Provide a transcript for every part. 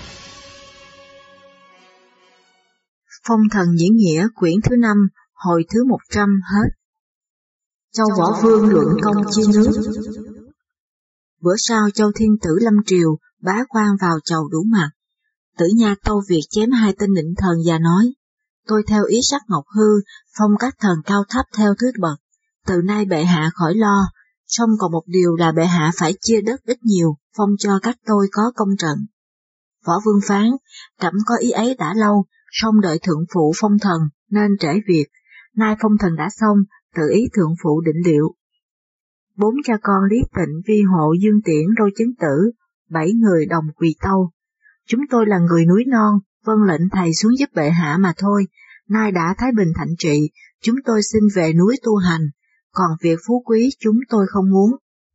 Phong thần diễn nghĩa quyển thứ 5, hồi thứ 100 hết. Châu Võ Vương luận công chia nước. Bữa sau Châu Thiên Tử lâm triều, bá quan vào chầu đủ mặt. Tử Nha tâu việc chém 2 tên định thần và nói: tôi theo ý sắc Ngọc Hư, phong các thần cao thấp theo thứ bậc. Từ nay bệ hạ khỏi lo, song còn một điều là bệ hạ phải chia đất ít nhiều, phong cho các tôi có công trận. Võ Vương phán: trẫm có ý ấy đã lâu, song đợi thượng phụ phong thần nên trễ việc. Nay phong thần đã xong, tự ý thượng phụ định liệu. 4 cha con Lý Tịnh, Vi Hộ, Dương Tiễn, Đô Chấn Tử, 7 người đồng quỳ tâu: chúng tôi là người núi non, vâng lệnh thầy xuống giúp bệ hạ mà thôi. Nay đã thái bình thạnh trị, chúng tôi xin về núi tu hành, còn việc phú quý chúng tôi không muốn.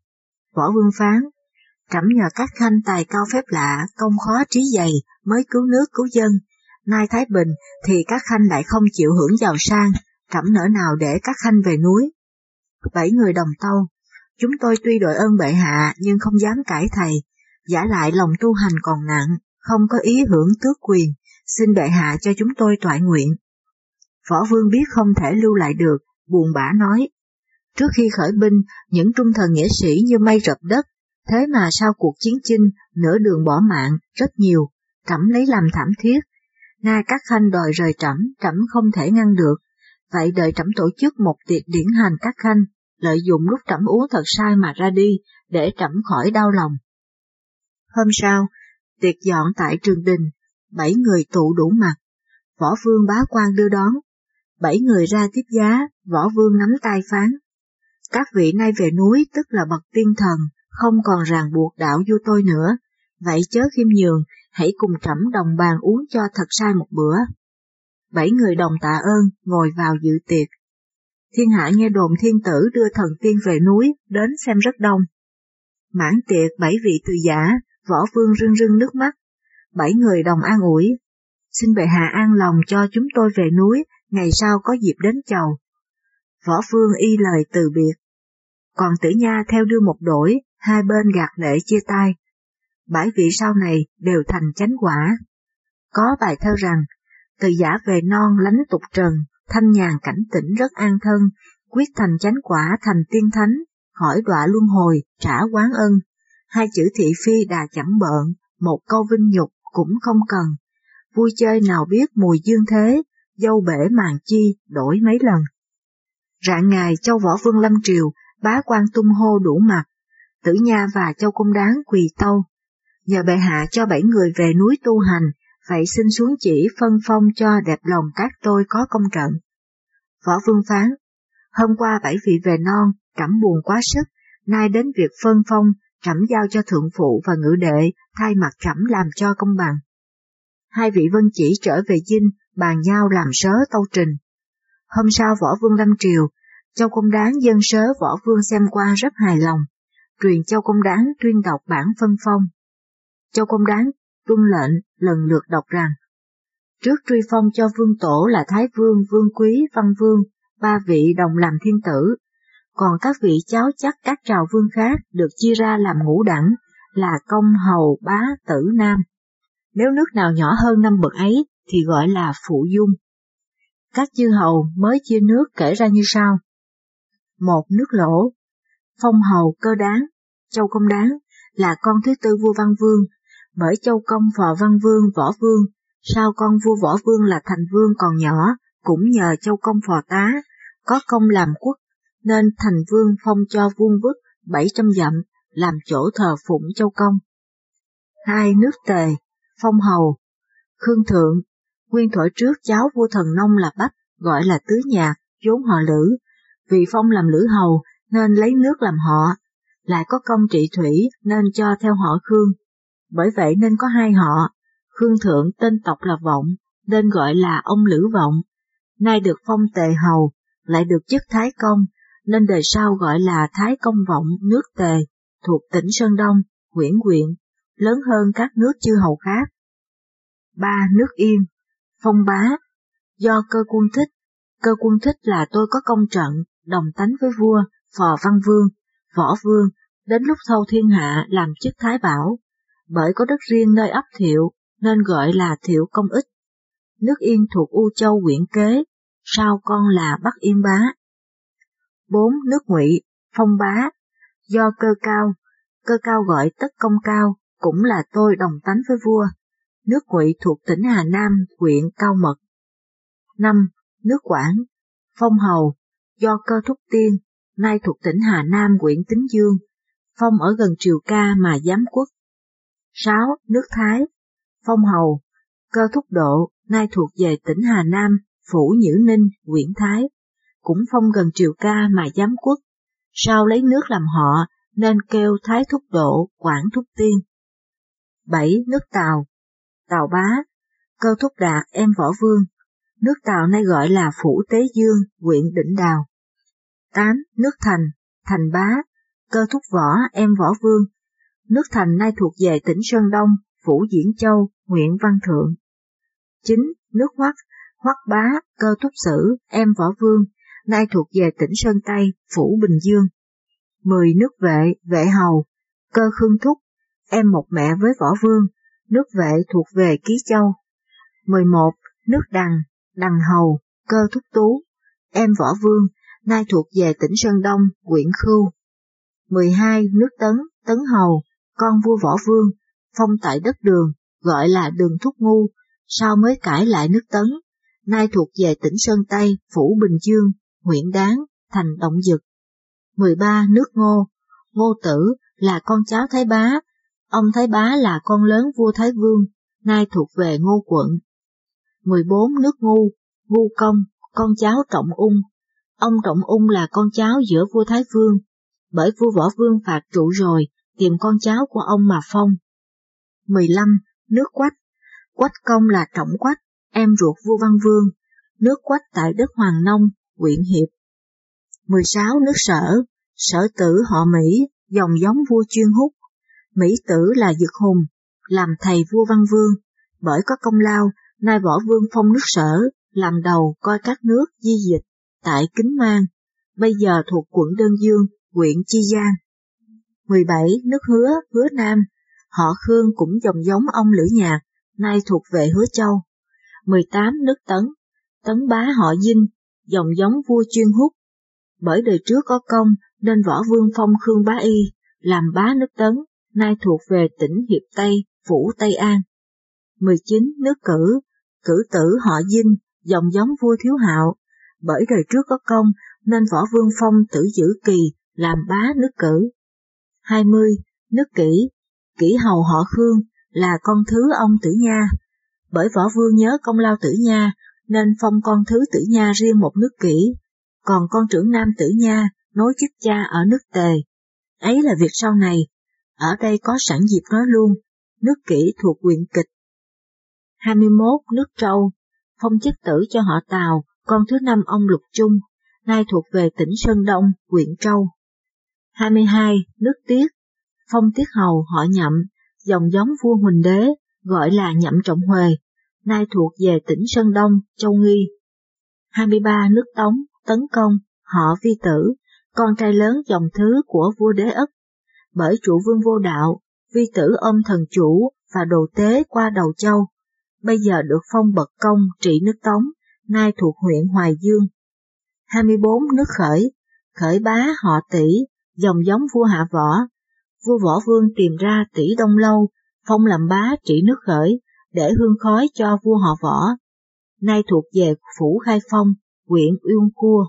Võ Vương phán: trẫm nhờ các khanh tài cao phép lạ, công khó trí dày, mới cứu nước cứu dân. Nay thái bình thì các khanh lại không chịu hưởng giàu sang, trẫm nỡ nào để các khanh về núi. 7 người đồng tâu: chúng tôi tuy đội ơn bệ hạ nhưng không dám cãi thầy, giả lại lòng tu hành còn nặng, không có ý hưởng tước quyền, xin bệ hạ cho chúng tôi toại nguyện. Võ Vương biết không thể lưu lại được, buồn bã nói: trước khi khởi binh, những trung thần nghĩa sĩ như mây rập đất, thế mà sau cuộc chiến chinh, nửa đường bỏ mạng, rất nhiều, trẫm lấy làm thảm thiết. Nay các khanh đòi rời trẫm, trẫm không thể ngăn được, vậy đợi trẫm tổ chức một tiệc điển hành các khanh, lợi dụng lúc trẫm uống thật say mà ra đi, để trẫm khỏi đau lòng. Hôm sau, tiệc dọn tại Trường Đình, 7 người tụ đủ mặt. Võ Vương bá quan đưa đón. 7 người ra tiếp giá, Võ Vương nắm tay phán: các vị nay về núi tức là bậc tiên thần, không còn ràng buộc đạo vua tôi nữa, vậy chớ khiêm nhường, hãy cùng trẫm đồng bàn uống cho thật say một bữa. 7 người đồng tạ ơn, ngồi vào dự tiệc. Thiên hạ nghe đồn thiên tử đưa thần tiên về núi, đến xem rất đông. Mãn tiệc 7 vị từ giả, Võ Vương rưng rưng nước mắt. 7 người đồng an ủi: xin bệ hạ an lòng cho chúng tôi về núi, ngày sau có dịp đến chầu. Võ Vương y lời từ biệt. Còn Tử Nha theo đưa một đổi, hai bên gạt lệ chia tay. 7 vị sau này đều thành chánh quả. Có bài thơ rằng: từ giả về non lánh tục trần, thanh nhàn cảnh tỉnh rất an thân, quyết thành chánh quả thành tiên thánh, khỏi đọa luân hồi, trả quán ân. 2 chữ thị phi đà chẳng bợn, một câu vinh nhục cũng không cần. Vui chơi nào biết mùi dương thế, dâu bể màn chi đổi mấy lần. Rạng ngày Châu Võ Vương lâm triều, bá quan tung hô đủ mặt. Tử Nha và Châu Công Đáng quỳ tâu: nhờ bệ hạ cho 7 người về núi tu hành, vậy xin xuống chỉ phân phong cho đẹp lòng các tôi có công trận. Võ Vương phán: hôm qua 7 vị về non, trẫm buồn quá sức, nay đến việc phân phong, trẫm giao cho thượng phụ và ngự đệ thay mặt trẫm làm cho công bằng. 2 vị vân chỉ trở về dinh, bàn nhau làm sớ tâu trình. Hôm sau Võ Vương lâm triều, Châu Công Đáng dâng sớ Võ Vương xem qua rất hài lòng, truyền Châu Công Đáng tuyên đọc bản phân phong. Châu Công Đáng tuân lệnh lần lượt đọc rằng: trước truy phong cho vương tổ là Thái Vương, Vương Quý, Văn Vương, 3 vị đồng làm thiên tử, còn các vị cháu chắc các trào vương khác được chia ra làm ngũ đẳng, là công, hầu, bá, tử, nam. Nếu nước nào nhỏ hơn 5 bậc ấy thì gọi là phụ dung. Các chư hầu mới chia nước kể ra như sau: 1. Nước Lỗ. Phong hầu Cơ Đáng, Châu Công Đáng là con thứ tư vua Văn Vương, bởi Châu Công phò Văn Vương, Võ Vương, sau con vua Võ Vương là Thành Vương còn nhỏ, cũng nhờ Châu Công phò tá, có công làm quốc, nên Thành Vương phong cho vuông vức 700 dặm, làm chỗ thờ phụng Châu Công. 2. Nước Tề. Phong hầu Khương Thượng, nguyên thuở trước cháu vua Thần Nông là Bách, gọi là Tứ Nhạc, vốn họ Lữ, vì phong làm Lữ hầu nên lấy nước làm họ, lại có công trị thủy nên cho theo họ Khương, bởi vậy nên có 2 họ. Khương Thượng tên tộc là Vọng, nên gọi là ông Lữ Vọng, nay được phong Tề hầu, lại được chức Thái Công, nên đời sau gọi là Thái Công Vọng nước Tề, thuộc tỉnh Sơn Đông, huyện quyện, lớn hơn các nước chư hầu khác. 3. Nước Yên. Phong Bá. Do Cơ Quân Thích. Cơ Quân Thích là tôi có công trận, đồng tánh với vua, phò Văn Vương, Võ Vương, đến lúc thâu thiên hạ làm chức Thái Bảo, bởi có đất riêng nơi ấp Thiệu, nên gọi là Thiệu Công Ích. Nước Yên thuộc U Châu Quyển Kế, sau con là Bắc Yên Bá. 4. Nước Ngụy, Phong Bá, do Cơ Cao gọi Tất Công Cao, cũng là tôi đồng tánh với vua. Nước Ngụy thuộc tỉnh Hà Nam, huyện Cao Mật. 5. Nước Quảng, Phong Hầu, do Cơ Thúc Tiên, nay thuộc tỉnh Hà Nam, huyện Tín Dương, phong ở gần Triều Ca mà giám quốc. 6. Nước Thái, Phong Hầu, Cơ Thúc Độ, nay thuộc về tỉnh Hà Nam, phủ Nhữ Ninh, huyện Thái, cũng phong gần Triều Ca mà giám quốc, sau lấy nước làm họ nên kêu Thái Thúc Độ, Quảng Thúc Tiên. 7. Nước Tào, Tào Bá, Cơ Thúc Đạt em Võ Vương, nước Tào nay gọi là phủ Tế Dương, huyện Đỉnh Đào. 8. Nước Thành, Thành Bá, Cơ Thúc Võ em Võ Vương, nước Thành nay thuộc về tỉnh Sơn Đông, phủ Diễn Châu, huyện Văn Thượng. 9. Nước Hoắc, Hoắc Bá, Cơ Thúc Sử em Võ Vương, nay thuộc về tỉnh Sơn Tây, phủ Bình Dương. 10. Nước Vệ, Vệ Hầu, Cơ Khương Thúc, em một mẹ với Võ Vương, nước Vệ thuộc về Ký Châu. 11. Nước Đằng, Đằng Hầu, Cơ Thúc Tú, em Võ Vương, nay thuộc về tỉnh Sơn Đông, huyện Khưu. 12. Nước Tấn, Tấn Hầu, con vua Võ Vương, phong tại đất Đường, gọi là Đường Thúc Ngu, sau mới cải lại nước Tấn, nay thuộc về tỉnh Sơn Tây, phủ Bình Dương, huyện Đáng, thành Động Dực. 13. Nước Ngô, Ngô Tử là con cháu Thái Bá, ông Thái Bá là con lớn vua Thái Vương, nay thuộc về Ngô quận. 14. Nước Ngu, Ngu Công, con cháu Trọng Ung, ông Trọng Ung là con cháu giữa vua Thái Vương, bởi vua Võ Vương phạt trụ rồi, tìm con cháu của ông mà phong. 15. Nước Quách, Quách Công là Trọng Quách, em ruột vua Văn Vương, nước Quách tại đất Hoàng Nông, huyện Hiệp. 16. Nước Sở, Sở Tử họ Mỹ, dòng giống vua Chuyên Húc, Mỹ Tử là Dực Hùng, làm thầy vua Văn Vương, bởi có công lao, nay Võ Vương phong nước Sở, làm đầu coi các nước di dịch, tại Kính Mang, bây giờ thuộc quận Đơn Dương, huyện Chi Giang. 17. Nước Hứa, Hứa Nam, họ Khương cũng dòng giống ông Lữ Nhạc, nay thuộc về Hứa Châu. 18. Nước Tấn, Tấn Bá họ Dinh, dòng giống vua Chuyên Húc, bởi đời trước có công nên Võ Vương phong Khương Bá Y, làm bá nước Tấn, nay thuộc về tỉnh Hiệp Tây, phủ Tây An. 19. Nước Cử, Cử Tử họ Dinh, dòng giống vua Thiếu Hạo, bởi đời trước có công nên Võ Vương phong Tử Dữ Kỳ, làm bá nước Cử. 20. Nước Kỷ, Kỷ hầu họ Khương, là con thứ ông Tử Nha, bởi Võ Vương nhớ công lao Tử Nha, nên phong con thứ Tử Nha riêng một nước Kỷ, còn con trưởng nam Tử Nha nối chức cha ở nước Tề. Ấy là việc sau này, ở đây có sẵn dịp nói luôn, nước Kỷ thuộc huyện Kịch. 21. Nước Trâu, phong chức tử cho họ Tào, con thứ năm ông Lục Trung, nay thuộc về tỉnh Sơn Đông, huyện Trâu. 22. Nước Tiết, phong Tiết hầu họ Nhậm, dòng giống vua Huỳnh Đế, gọi là Nhậm Trọng Huề, nay thuộc về tỉnh Sơn Đông, Châu Nghi. 23. Nước Tống, Tấn Công, họ Vi Tử, con trai lớn dòng thứ của vua Đế Ất, bởi trụ vương vô đạo, Vi Tử ôm thần chủ và đồ tế qua đầu châu, bây giờ được phong bậc công trị nước Tống, nay thuộc huyện Hoài Dương. 24. Nước Khởi, Khởi Bá họ Tỷ, dòng giống vua Hạ Võ, vua Võ Vương tìm ra Tỷ Đông Lâu, phong làm bá trị nước Khởi, để hương khói cho vua họ Võ, nay thuộc về phủ Khai Phong, huyện Uyên Cua.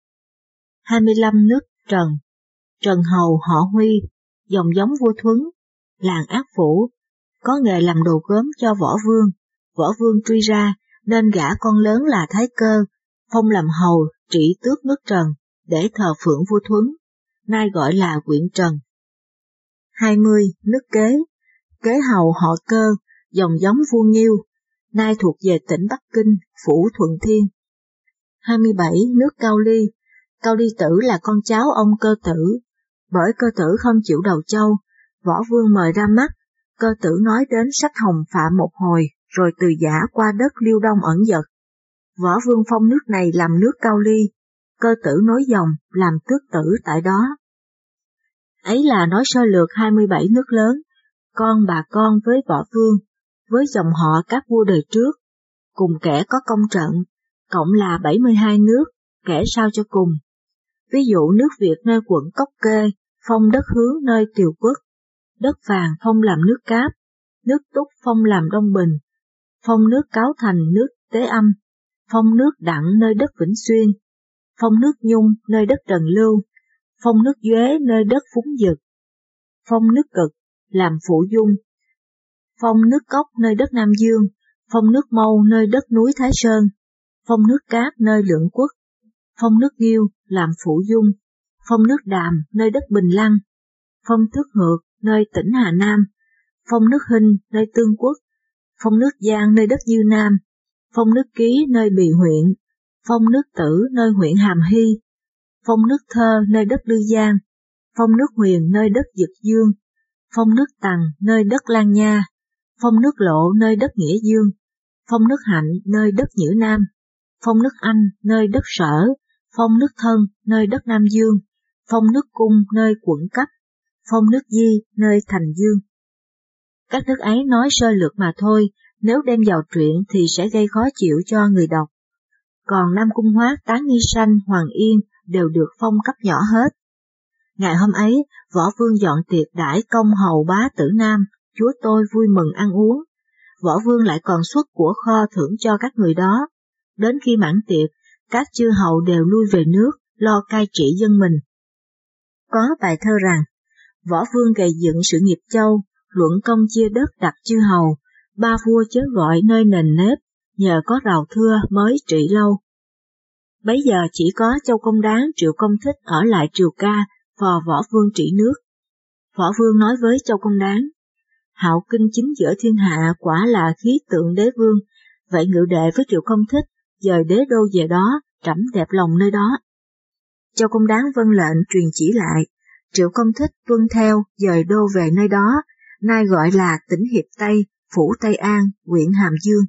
25. Nước Trần, Trần hầu họ Huy, dòng giống vua Thuấn, làng Ác Phủ, có nghề làm đồ gốm cho Võ Vương. Võ Vương truy ra nên gả con lớn là Thái Cơ, phong làm hầu trị tước nước Trần, để thờ phượng vua Thuấn, nay gọi là huyện Trần. 20. Nước Kế, Kế hầu họ Cơ, dòng giống vua Nghiêu, nay thuộc về tỉnh Bắc Kinh, phủ Thuận Thiên. 27. Nước Cao Ly, Cao Ly Tử là con cháu ông Cơ Tử, bởi Cơ Tử không chịu đầu châu, Võ Vương mời ra mắt, Cơ Tử nói đến sách Hồng Phạm một hồi, rồi từ Giã qua đất Liêu Đông ẩn dật. Võ Vương phong nước này làm nước Cao Ly, Cơ Tử nối dòng làm tước tử tại đó. Ấy là nói sơ lược 27 nước lớn, con bà con với Võ Vương, với dòng họ các vua đời trước, cùng kẻ có công trận, cộng là 72 nước, kẻ sao cho cùng. Ví dụ nước Việt nơi quận Cốc Kê, phong đất Hướng nơi Tiều Quốc, đất Phàn phong làm nước Cáp, nước Túc phong làm Đông Bình, phong nước Cáo Thành nước Tế Âm, phong nước Đặng nơi đất Vĩnh Xuyên, phong nước Nhung nơi đất Trần Lưu, phong nước Duế nơi đất Phúng Dực, phong nước Cực làm Phụ Dung, phong nước Cốc nơi đất Nam Dương, phong nước Mâu nơi đất núi Thái Sơn, phong nước Cáp nơi Lượng Quốc, phong nước Nghiêu làm Phụ Dung, phong nước Đàm nơi đất Bình Lăng, phong nước Ngược nơi tỉnh Hà Nam, phong nước Hinh nơi Tương Quốc, phong nước Giang nơi đất Dư Nam, phong nước Ký nơi Bì huyện, phong nước Tử nơi huyện Hàm Hy, phong nước Thơ nơi đất Lư Giang, phong nước Huyền nơi đất Dực Dương, phong nước Tằng nơi đất Lan Nha, phong nước Lộ nơi đất Nghĩa Dương, phong nước Hạnh nơi đất Nhữ Nam, phong nước Anh nơi đất Sở, phong nước Thân nơi đất Nam Dương, phong nước Cung nơi quận Cấp, phong nước Di nơi Thành Dương. Các nước ấy nói sơ lược mà thôi, nếu đem vào truyện thì sẽ gây khó chịu cho người đọc. Còn Nam Cung Hoát, Tán Nghi Sanh, Hoàng Yên đều được phong cấp nhỏ hết. Ngày hôm ấy, Võ Vương dọn tiệc đãi công hầu bá tử Nam, chúa tôi vui mừng ăn uống. Võ Vương lại còn xuất của kho thưởng cho các người đó. Đến khi mãn tiệc, các chư hầu đều lui về nước, lo cai trị dân mình. Có bài thơ rằng, Võ Vương gầy dựng sự nghiệp châu, luận công chia đất đặt chư hầu, ba vua chớ gọi nơi nền nếp, nhờ có rào thưa mới trị lâu. Bấy giờ chỉ có Châu Công Đáng, Triệu Công Thích ở lại triều ca, phò Võ Vương trị nước. Võ Vương nói với Châu Công Đáng, hạo kinh chính giữa thiên hạ quả là khí tượng đế vương, vậy ngự đệ với Triệu Công Thích, dời đế đô về đó, trẫm đẹp lòng nơi đó. Châu Công Đáng vâng lệnh truyền chỉ lại, Triệu Công Thích tuân theo, dời đô về nơi đó, nay gọi là tỉnh Hiệp Tây, phủ Tây An, huyện Hàm Dương.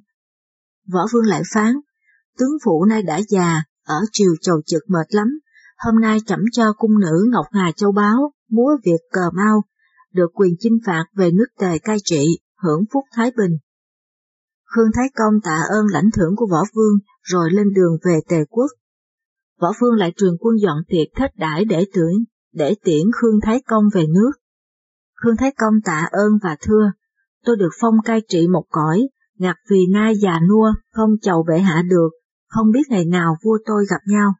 Võ Vương lại phán, tướng phụ nay đã già, ở triều chầu trực mệt lắm, hôm nay trẫm cho cung nữ Ngọc Hà Châu Báu, múa Việt cờ mau, được quyền chinh phạt về nước Tề cai trị, hưởng phúc thái bình. Khương Thái Công tạ ơn lãnh thưởng của Võ Vương, rồi lên đường về Tề quốc. Võ Vương lại truyền quân dọn tiệc thết đãi để tiễn Khương Thái Công về nước. Khương Thái Công tạ ơn và thưa, tôi được phong cai trị một cõi, ngặt vì nay già nua, không chầu bệ hạ được, không biết ngày nào vua tôi gặp nhau.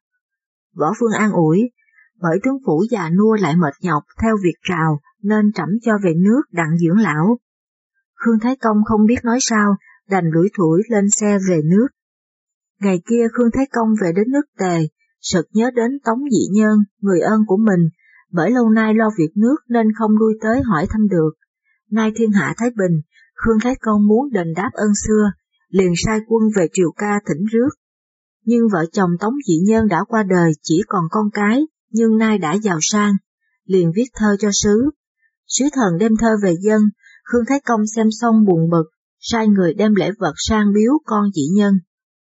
Võ Vương an ủi, bởi tướng phủ già nua lại mệt nhọc theo việc trào, nên trẫm cho về nước đặng dưỡng lão. Khương Thái Công không biết nói sao, đành lủi thủi lên xe về nước. Ngày kia Khương Thái Công về đến nước Tề, sực nhớ đến Tống Dị Nhân, người ơn của mình, bởi lâu nay lo việc nước nên không lui tới hỏi thăm được. Nay thiên hạ thái bình, Khương Thái Công muốn đền đáp ơn xưa, liền sai quân về triều ca thỉnh rước. Nhưng vợ chồng Tống Dị Nhân đã qua đời chỉ còn con cái, nhưng nay đã giàu sang, liền viết thơ cho sứ. Sứ thần đem thơ về dân, Khương Thái Công xem xong buồn bực, sai người đem lễ vật sang biếu con Dị Nhân.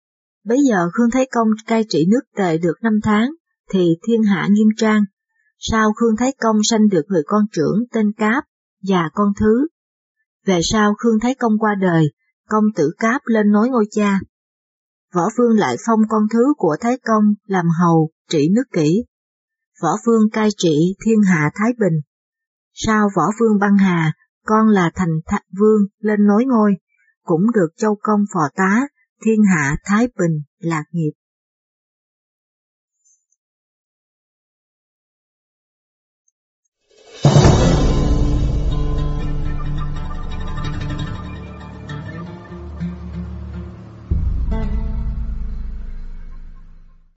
Bấy giờ Khương Thái Công cai trị nước Tề được 5 tháng, thì thiên hạ nghiêm trang. Sau Khương Thái Công sanh được người con trưởng tên Cáp, và con thứ. Về sau Khương Thái Công qua đời, công tử Cáp lên nối ngôi cha. Võ Vương lại phong con thứ của Thái Công làm hầu, trị nước Kỷ. Võ Vương cai trị thiên hạ thái bình. Sau Võ Vương băng hà, con là Thành Vương lên nối ngôi, cũng được Châu Công phò tá, thiên hạ thái bình lạc nghiệp.